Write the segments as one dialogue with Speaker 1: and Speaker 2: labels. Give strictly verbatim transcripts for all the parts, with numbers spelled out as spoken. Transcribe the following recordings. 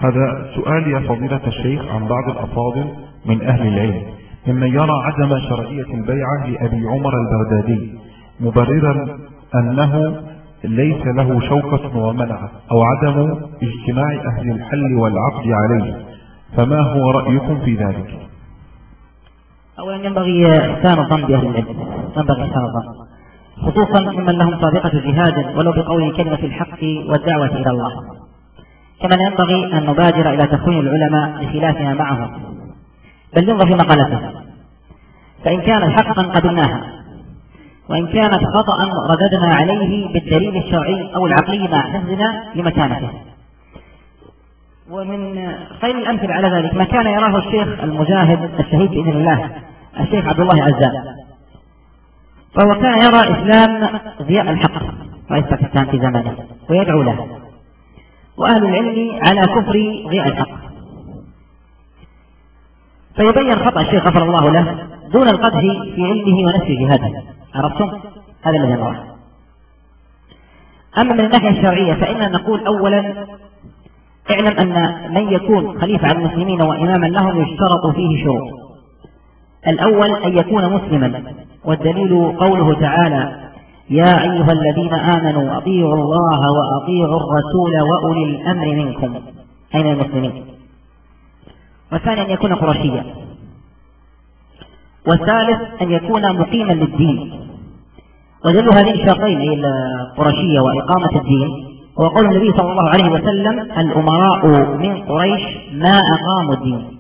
Speaker 1: هذا سؤال يا فضيلة الشيخ عن بعض الأفاضل من أهل العلم ممن يرى عدم شرعية البيعة لأبي عمر البغدادي مبررا أنه ليس له شوكة ومنعة أو عدم اجتماع أهل الحل والعقد عليه، فما هو رأيكم في ذلك؟
Speaker 2: أولا ينبغي إحسان الظن بأهل العلم، ينبغي إحسان الظن خصوصا ممن لهم سابقة جهاد ولو بقول كلمة الحق والدعوة إلى الله، كما ينبغي أن نبادر إلى تخوين العلماء لخلافنا معهم، بل ننظر في مقالته، فإن كانت حقا قبلناها، وإن كانت خطأ رددنا عليه بالدليل الشرعي أو العقلي مع حفظنا لمكانته. ومن خير الأمثلة على ذلك ما كان يراه الشيخ المجاهد الشهيد بإذن الله الشيخ عبد الله عزام، فهو كان يرى إسلام ضياء الحق رئيس باكستان في زمانه ويدعو له، وأهل العلم على كفر ضياء الحق، فيبين خطأ الشيخ غفر الله له دون القدح في علمه ونفي جهاده. عرفتم؟ هذا الذي نراه. أما من الناحية الشرعية فإننا نقول أولا اعلم أن من يكون خليفة على المسلمين وإماما لهم يشترط فيه شروط. الأول أن يكون مسلما، والدليل قوله تعالى يا أيها الذين آمنوا أطيعوا الله وأطيعوا الرسول وأولي الأمر منكم، أي من المسلمين. والثاني أن يكون قرشيا. والثالث أن يكون مقيما للدين، ودليل هذين الشرطين أي القرشية وإقامة الدين هو قول النبي صلى الله عليه وسلم الأمراء من قريش ما أقاموا الدين.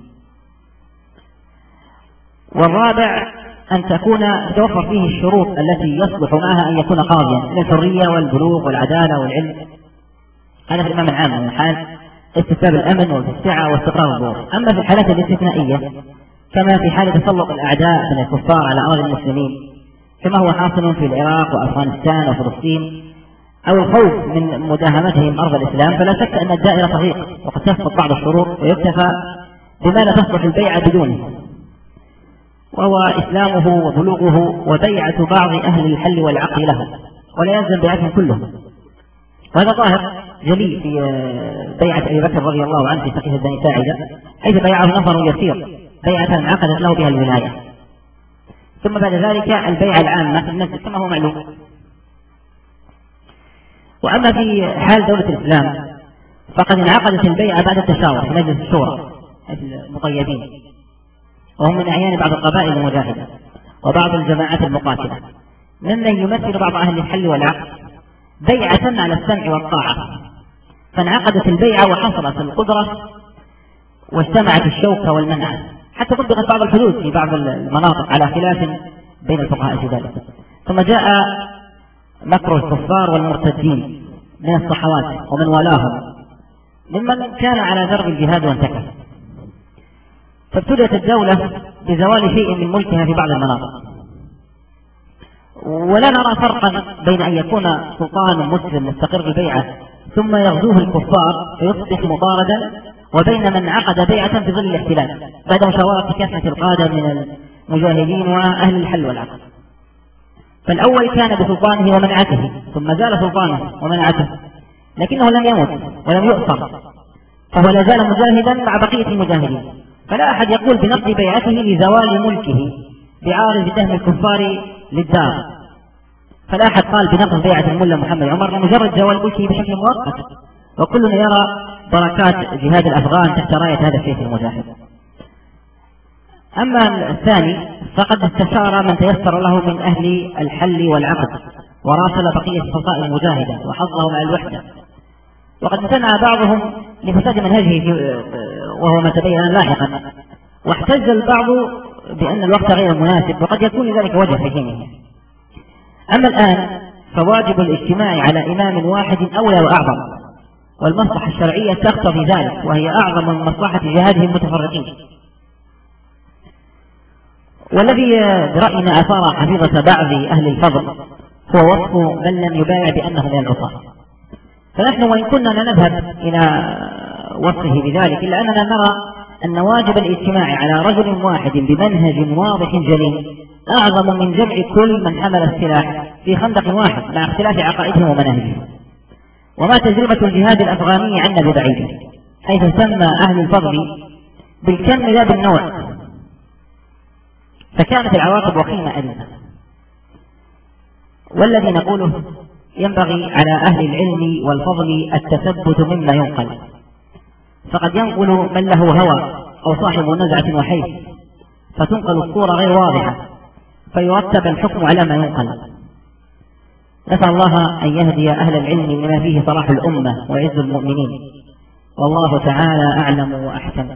Speaker 2: والرابع أن تكون توفر فيه الشروط التي يصلح معها أن يكون قاضيا من الحرية والبلوغ والعدالة والعلم، هذا في الإمام العام من حال استتباب الأمن والسعة واستقرار الظروف. أما في الحالات الاستثنائية كما في حال تسلط الأعداء من الكفار على أراضي المسلمين كما هو حاصل في العراق وأفغانستان وفلسطين، أو الخوف من مداهمتهم أرض الإسلام، فلا شك أن الدائرة تضيق وقد تسقط بعض الشروط ويكتفى بما لا تصلح البيعة بدونه، وهو إسلامه وبلوغه وبيعة بعض أهل الحل والعقد له، ولا يلزم بيعتهم كلهم. وهذا ظاهر جلي في بيعة أبي بكر رضي الله عنه في سقيفة بني ساعدة، حيث بيعه نفر يسير بيعة عقدت له بها الولاية، ثم بعد ذلك البيعة العامة في المسجد كما هو معلوم. وأما في حال دولة الإسلام فقد انعقدت البيعة بعد التشاور في مجلس الشورى المطيبين، وهم من أعيان بعض القبائل المجاهدة وبعض الجماعات المقاتلة ممن يمثل بعض أهل الحل والعقد بيعة على السمع والطاعة، فانعقدت البيعة وحصلت القدرة واجتمعت الشوكة والمنع، حتى طبقت بعض الحدود في بعض المناطق على خلاف بين الفقهاء في ذلك. ثم جاء مكر الكفار والمرتدين من الصحوات ومن والاهم ممن كان على درب الجهاد وانتكس، فابتدت الدولة بزوال شيء من ملكها في بعض المناطق. ولا نرى فرقا بين أن يكون سلطان مسلم مستقر بالبيعة ثم يغزوه الكفار فيصبح مطاردا، وبين من عقد بيعة في ظل الاحتلال بعد مشاورة كافة القادة من المجاهدين وأهل الحل والعقد. فالأول كان بسلطانه ومنعته، ثم زال سلطانه ومنعته، لكنه لم يمت ولم يؤثر، فهو لا زال مجاهدا مع بقية المجاهدين. فلا أحد يقول بنقض بيعته لزوال ملكه بعارض دهم الكفار للدار، فلا أحد قال بنقض بيعة الملا محمد عمر لمجرد زوال ملكه بشكل مؤقت، وكلنا يرى بركات جهاد الأفغان تحت راية هذا الشيخ المجاهد. أما الثاني فقد استشار من تيسر له من أهل الحل والعقد وراسل بقية السلطاء المجاهدة وحظهم على الوحدة، وقد امتنع بعضهم لفساد منهجه وهو ما تبين لاحقا، واحتج البعض بأن الوقت غير مناسب، وقد يكون ذلك وجه في حينه. أما الآن فواجب الاجتماع على إمام واحد أولى وأعظم، والمصلحة الشرعية تقتضي ذلك، وهي أعظم من مصلحة جهادهم المتفرقين. والذي برأينا أثار حفيظة بعض أهل الفضل هو وصف من لم يبايع بأنه من العصاة. فنحن وإن كنا لا نذهب إلى وصفه بذلك، إلا أننا نرى أن واجب الاجتماع على رجل واحد بمنهج واضح جليل أعظم من جمع كل من حمل السلاح في خندق واحد مع اختلاف عقائدهم ومناهجهم. وما تجربة الجهاد الأفغاني عنا ببعيد، حيث سمى أهل الفضل بالكم لا بالنوع، فكانت العواقب وخيمة أليمة. والذي نقوله ينبغي على أهل العلم والفضل التثبت مما ينقل، فقد ينقل من له هوى أو صاحب نزعة وحيث، فتنقل الصورة غير واضحة فيرتب الحكم على ما ينقل. نسأل الله أن يهدي أهل العلم لما فيه صلاح الأمة وعز المؤمنين، والله تعالى أعلم وأحسن.